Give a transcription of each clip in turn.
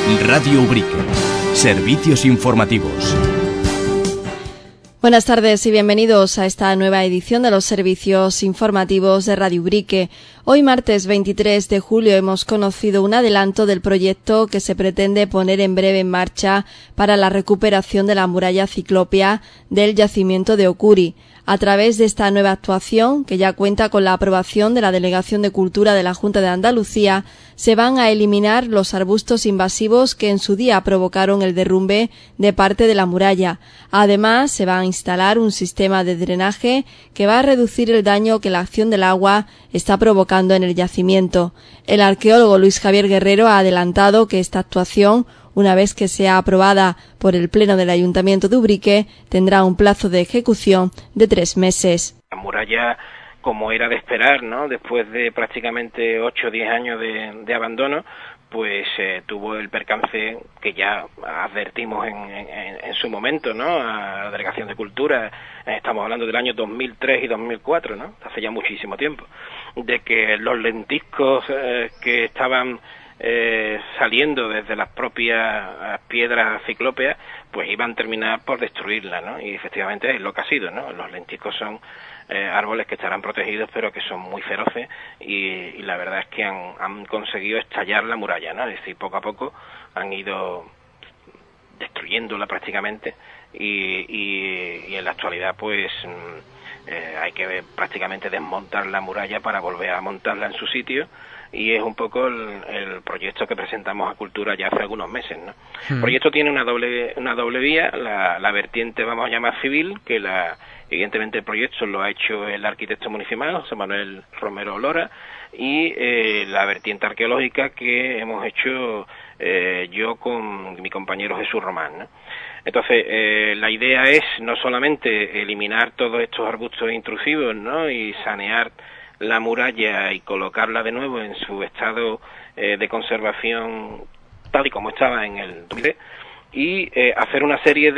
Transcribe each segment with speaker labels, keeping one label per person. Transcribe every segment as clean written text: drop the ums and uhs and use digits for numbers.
Speaker 1: Radio Ubrique. Servicios informativos.
Speaker 2: Buenas tardes y bienvenidos a esta nueva edición de los servicios informativos de Radio Ubrique. Hoy martes 23 de julio hemos conocido un adelanto del proyecto que se pretende poner en breve en marcha para la recuperación de la muralla ciclópea del yacimiento de Ocuri. A través de esta nueva actuación, que ya cuenta con la aprobación de la Delegación de Cultura de la Junta de Andalucía, se van a eliminar los arbustos invasivos que en su día provocaron el derrumbe de parte de la muralla. Además, se va a instalar un sistema de drenaje que va a reducir el daño que la acción del agua está provocando en el yacimiento. El arqueólogo Luis Javier Guerrero ha adelantado que esta actuación, una vez que sea aprobada por el Pleno del Ayuntamiento de Ubrique, tendrá un plazo de ejecución de 3 meses.
Speaker 3: La muralla, como era de esperar, ¿no?, después de prácticamente 8 o 10 años de abandono, pues tuvo el percance que ya advertimos en su momento, ¿no?, a la Delegación de Cultura. Estamos hablando del año 2003 y 2004, ¿no?, hace ya muchísimo tiempo, de que los lentiscos que estaban saliendo desde las propias piedras ciclópeas, pues iban a terminar por destruirla, ¿no? Y efectivamente es lo que ha sido, ¿no? Los lentiscos son árboles que estarán protegidos, pero que son muy feroces y la verdad es que han conseguido estallar la muralla, ¿no? Es decir, poco a poco han ido destruyéndola prácticamente y en la actualidad pues hay que prácticamente desmontar la muralla para volver a montarla en su sitio, y es un poco el proyecto que presentamos a Cultura ya hace algunos meses, ¿no? El proyecto tiene una doble vía, la vertiente, vamos a llamar civil, que evidentemente el proyecto lo ha hecho el arquitecto municipal, José Manuel Romero Lora, y la vertiente arqueológica que hemos hecho yo con mi compañero Jesús Román, ¿no? Entonces, la idea es no solamente eliminar todos estos arbustos intrusivos, ¿no?, y sanear la muralla y colocarla de nuevo en su estado de conservación tal y como estaba en el 2010, y hacer una serie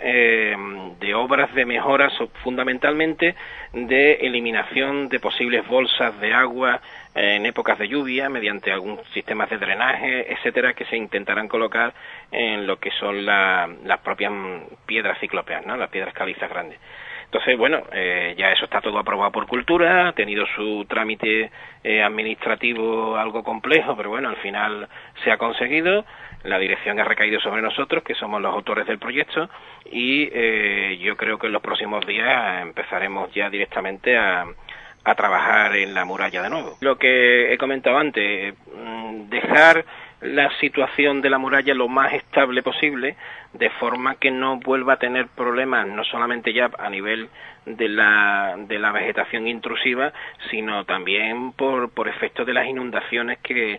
Speaker 3: de obras de mejoras, fundamentalmente de eliminación de posibles bolsas de agua en épocas de lluvia mediante algún sistema de drenaje, etcétera, que se intentarán colocar en lo que son las propias piedras ciclópeas, ¿no?, las piedras calizas grandes. Entonces, bueno, ya eso está todo aprobado por Cultura, ha tenido su trámite administrativo algo complejo, pero bueno, al final se ha conseguido. La dirección ha recaído sobre nosotros, que somos los autores del proyecto, y yo creo que en los próximos días empezaremos ya directamente a trabajar en la muralla de nuevo. Lo que he comentado antes, dejar la situación de la muralla lo más estable posible, de forma que no vuelva a tener problemas, no solamente ya a nivel de la vegetación intrusiva, sino también por efecto de las inundaciones que,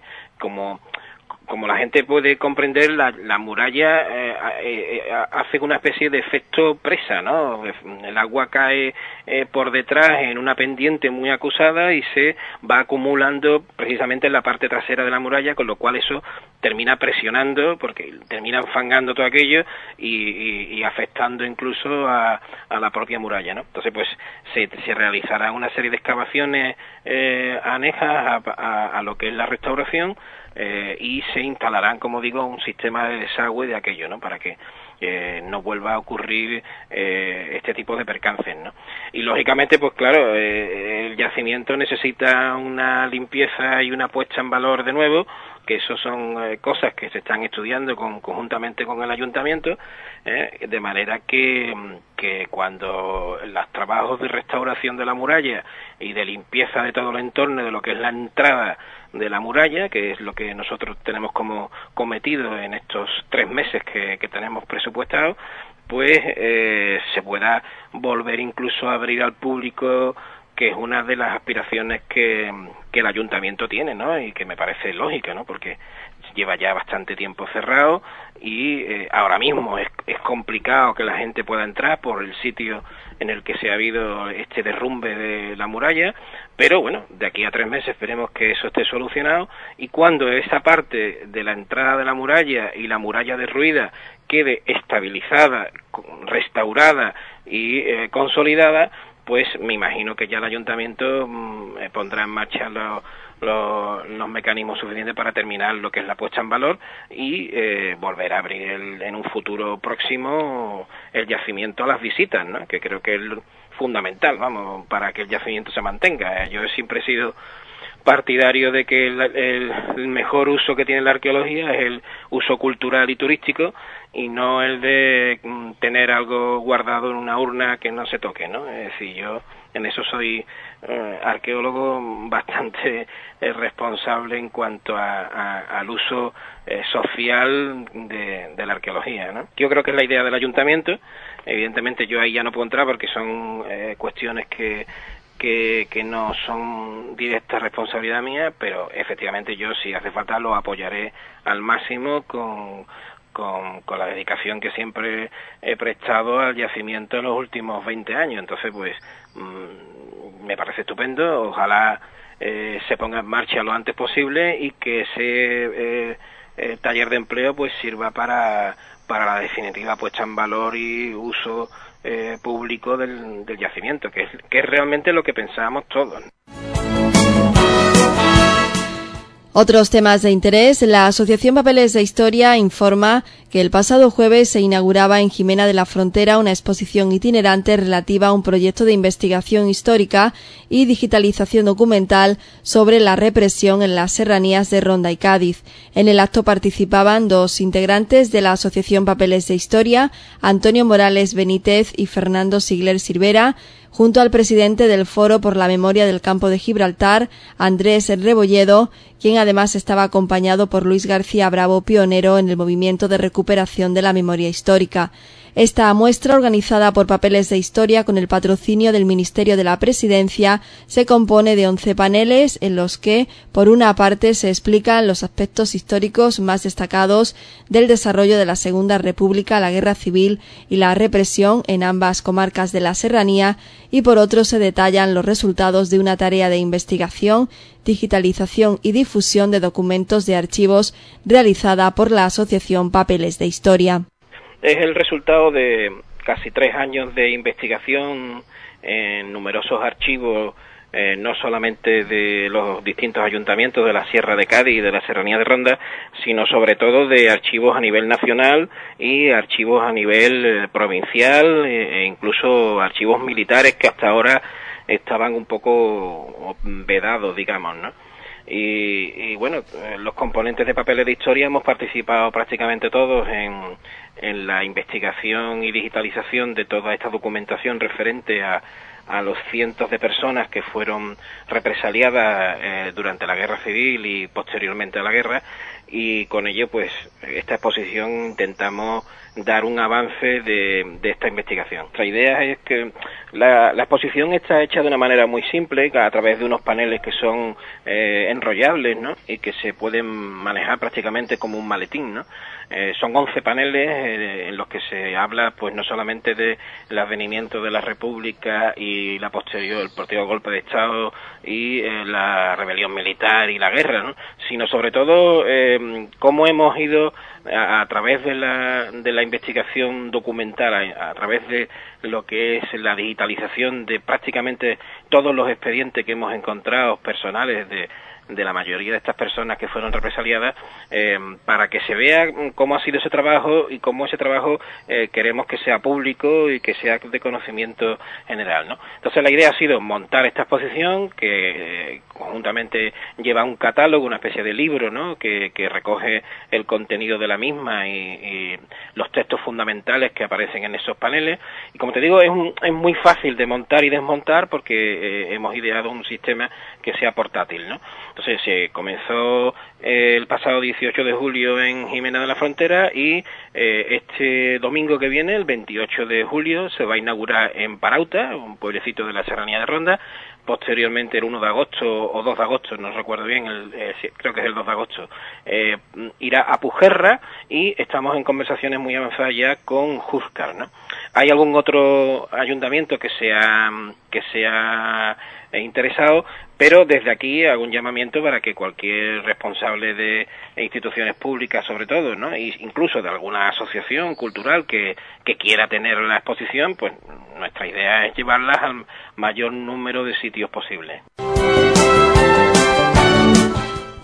Speaker 3: como la gente puede comprender, la muralla hace una especie de efecto presa, ¿no? El agua cae por detrás en una pendiente muy acusada y se va acumulando precisamente en la parte trasera de la muralla, con lo cual eso termina presionando, porque termina enfangando todo aquello y afectando incluso a la propia muralla, ¿no? Entonces, pues se realizará una serie de excavaciones anejas a lo que es la restauración, y se instalarán, como digo, un sistema de desagüe de aquello, ¿no?, para que no vuelva a ocurrir este tipo de percances, ¿no? Y lógicamente, pues claro, el yacimiento necesita una limpieza y una puesta en valor de nuevo, que eso son cosas que se están estudiando conjuntamente con el ayuntamiento, de manera que cuando los trabajos de restauración de la muralla y de limpieza de todo el entorno, de lo que es la entrada de la muralla, que es lo que nosotros tenemos como cometido en estos 3 meses que tenemos presupuestados, pues se pueda volver incluso a abrir al público, que es una de las aspiraciones que el ayuntamiento tiene, ¿no?, y que me parece lógica, ¿no?, porque lleva ya bastante tiempo cerrado y ahora mismo es complicado que la gente pueda entrar por el sitio en el que se ha habido este derrumbe de la muralla, pero bueno, de aquí a 3 meses esperemos que eso esté solucionado, y cuando esa parte de la entrada de la muralla y la muralla derruida quede estabilizada, restaurada y consolidada, pues me imagino que ya el ayuntamiento pondrá en marcha los mecanismos suficientes para terminar lo que es la puesta en valor y volver a abrir en un futuro próximo el yacimiento a las visitas, ¿no? Que creo que es fundamental, vamos, para que el yacimiento se mantenga. Yo siempre he sido partidario de que el mejor uso que tiene la arqueología es el uso cultural y turístico y no el de tener algo guardado en una urna que no se toque, ¿no? Es decir, yo en eso soy arqueólogo bastante responsable en cuanto al uso social de la arqueología, ¿no? Yo creo que es la idea del ayuntamiento. Evidentemente yo ahí ya no puedo entrar porque son cuestiones que no son directa responsabilidad mía, pero efectivamente yo, si hace falta, lo apoyaré al máximo con la dedicación que siempre he prestado al yacimiento en los últimos 20 años. Entonces, pues, me parece estupendo. Ojalá se ponga en marcha lo antes posible y que ese taller de empleo pues sirva para la definitiva puesta en valor y uso público del yacimiento, que es realmente lo que pensábamos todos.
Speaker 2: Otros temas de interés. La Asociación Papeles de Historia informa que el pasado jueves se inauguraba en Jimena de la Frontera una exposición itinerante relativa a un proyecto de investigación histórica y digitalización documental sobre la represión en las serranías de Ronda y Cádiz. En el acto participaban 2 integrantes de la Asociación Papeles de Historia, Antonio Morales Benítez y Fernando Sigler Silvera, junto al presidente del Foro por la Memoria del Campo de Gibraltar, Andrés Rebolledo, quien además estaba acompañado por Luis García Bravo, pionero en el movimiento de recuperación de la memoria histórica. Esta muestra, organizada por Papeles de Historia con el patrocinio del Ministerio de la Presidencia, se compone de 11 paneles en los que, por una parte, se explican los aspectos históricos más destacados del desarrollo de la Segunda República, la Guerra Civil y la represión en ambas comarcas de la Serranía, y por otro se detallan los resultados de una tarea de investigación, digitalización y difusión de documentos de archivos realizada por la Asociación Papeles de Historia.
Speaker 3: Es el resultado de casi 3 años de investigación en numerosos archivos, no solamente de los distintos ayuntamientos de la Sierra de Cádiz y de la Serranía de Ronda, sino sobre todo de archivos a nivel nacional y archivos a nivel provincial e incluso archivos militares que hasta ahora estaban un poco vedados, digamos, ¿no? Y bueno, los componentes de Papeles de Historia hemos participado prácticamente todos en la investigación y digitalización de toda esta documentación referente a los cientos de personas que fueron represaliadas durante la Guerra Civil y posteriormente a la guerra, y con ello pues esta exposición intentamos dar un avance de esta investigación. La idea es que la exposición está hecha de una manera muy simple, a través de unos paneles que son enrollables, ¿no? Y que se pueden manejar prácticamente como un maletín, ¿no? Son 11 paneles en los que se habla pues no solamente del advenimiento de la República y el posterior golpe de Estado y la rebelión militar y la guerra, ¿no? Sino sobre todo cómo hemos ido a través de la investigación documental, a través de lo que es la digitalización de prácticamente todos los expedientes que hemos encontrado personales de la mayoría de estas personas que fueron represaliadas, para que se vea cómo ha sido ese trabajo y cómo ese trabajo queremos que sea público y que sea de conocimiento general, ¿no? Entonces la idea ha sido montar esta exposición que conjuntamente lleva un catálogo, una especie de libro, ¿no? Que recoge el contenido de la misma y los textos fundamentales que aparecen en esos paneles. Y como te digo, es muy fácil de montar y desmontar porque hemos ideado un sistema que sea portátil, ¿no? Entonces se comenzó el pasado 18 de julio en Jimena de la Frontera y este domingo que viene, el 28 de julio, se va a inaugurar en Parauta, un pueblecito de la Serranía de Ronda. Posteriormente, el 1 de agosto o 2 de agosto, no recuerdo bien, creo que es el 2 de agosto, irá a Pujerra y estamos en conversaciones muy avanzadas ya con Júzcar, ¿no? ¿Hay algún otro ayuntamiento que sea interesado? Pero desde aquí hago un llamamiento para que cualquier responsable de instituciones públicas, sobre todo, ¿no? E incluso de alguna asociación cultural que quiera tener la exposición, pues nuestra idea es llevarlas al mayor número de sitios posible.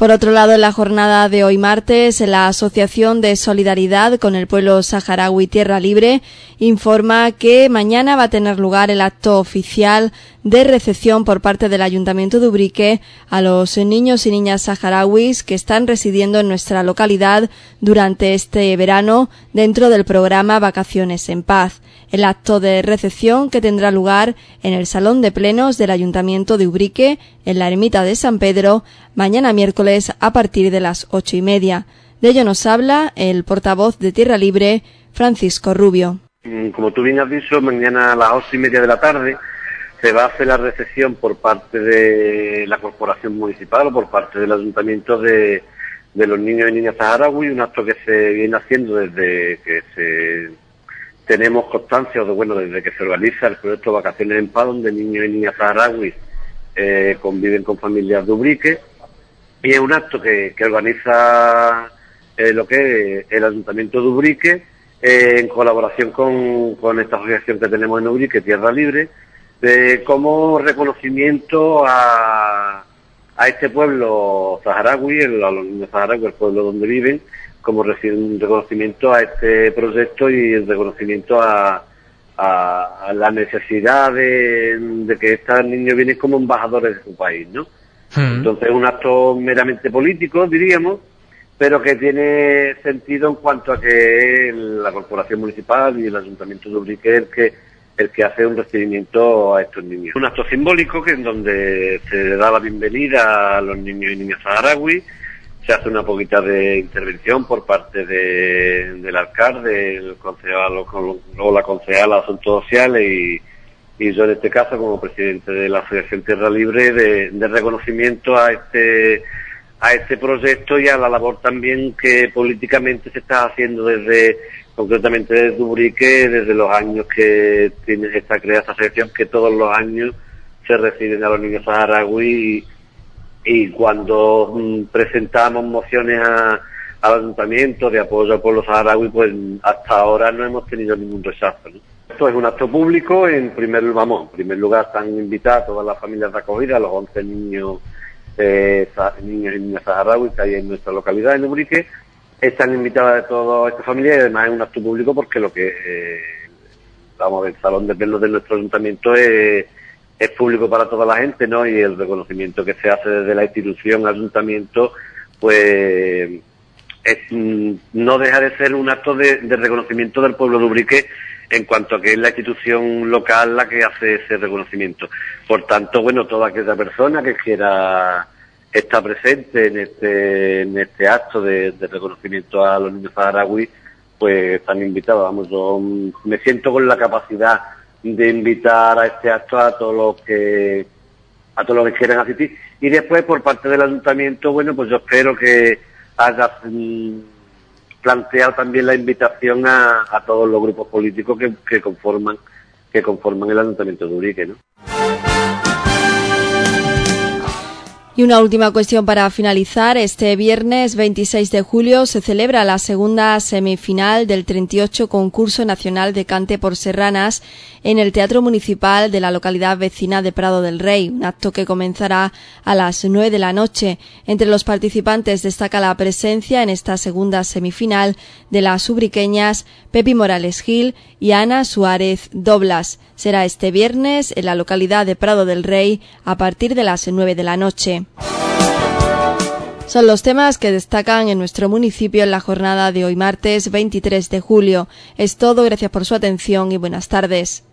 Speaker 2: Por otro lado, en la jornada de hoy martes, la Asociación de Solidaridad con el Pueblo Saharaui Tierra Libre informa que mañana va a tener lugar el acto oficial de recepción por parte del Ayuntamiento de Ubrique a los niños y niñas saharauis que están residiendo en nuestra localidad durante este verano dentro del programa Vacaciones en Paz. El acto de recepción que tendrá lugar en el Salón de Plenos del Ayuntamiento de Ubrique, en la Ermita de San Pedro, mañana miércoles a partir de las 8:30. De ello nos habla el portavoz de Tierra Libre, Francisco Rubio.
Speaker 4: Como tú bien has dicho, mañana a las 8:30 de la tarde se va a hacer la recepción por parte de la Corporación Municipal o por parte del Ayuntamiento de los niños y niñas saharaui, un acto que se viene haciendo desde que tenemos constancia, desde que se organiza el proyecto Vacaciones en Paz, donde niños y niñas saharauis conviven con familias de Ubrique, y es un acto que organiza lo que es el Ayuntamiento de Ubrique, en colaboración con esta asociación que tenemos en Ubrique, Tierra Libre, como reconocimiento a este pueblo saharaui, a los niños saharauis, el pueblo donde viven, como un reconocimiento a este proyecto y el reconocimiento a la necesidad de que estos niños vienen como embajadores de su país, ¿no? Entonces es un acto meramente político, diríamos, pero que tiene sentido en cuanto a que la Corporación Municipal y el Ayuntamiento de Ubrique es el que hace un recibimiento a estos niños. Un acto simbólico en donde se le da la bienvenida a los niños y niñas saharauis, se hace una poquita de intervención por parte del alcalde, el concejal o la concejala de Asuntos Sociales y yo en este caso como presidente de la Asociación Tierra Libre de reconocimiento a este proyecto y a la labor también que políticamente se está haciendo concretamente desde Ubrique, desde los años que está creada esta asociación, que todos los años se reciben a los niños saharauis y cuando presentamos mociones al ayuntamiento de apoyo al pueblo saharaui, pues hasta ahora no hemos tenido ningún rechazo, ¿no? Esto es un acto público, en primer lugar están invitadas todas las familias de acogida, los 11 niños y niñas saharauis que hay en nuestra localidad, en Ubrique. Están invitadas de todas estas familias y además es un acto público porque el salón de plenos de nuestro ayuntamiento es público para toda la gente, ¿no? Y el reconocimiento que se hace desde la institución ayuntamiento, pues no deja de ser un acto de reconocimiento del pueblo de Ubrique en cuanto a que es la institución local la que hace ese reconocimiento. Por tanto, toda aquella persona que quiera estar presente en este acto de reconocimiento a los niños saharauis, pues están invitados. Yo me siento con la capacidad de invitar a este acto a todos los que quieran asistir. Y después, por parte del ayuntamiento, pues yo espero que haya planteado también la invitación a todos los grupos políticos que conforman el ayuntamiento de Ubrique, ¿no?
Speaker 2: Y una última cuestión para finalizar. Este viernes 26 de julio se celebra la segunda semifinal del 38 Concurso Nacional de Cante por Serranas en el Teatro Municipal de la localidad vecina de Prado del Rey, un acto que comenzará a las 9 de la noche. Entre los participantes destaca la presencia en esta segunda semifinal de las ubriqueñas Pepi Morales Gil y Ana Suárez Doblas. Será este viernes en la localidad de Prado del Rey a partir de las 9 de la noche. Son los temas que destacan en nuestro municipio en la jornada de hoy martes 23 de julio. Es todo, gracias por su atención y buenas tardes.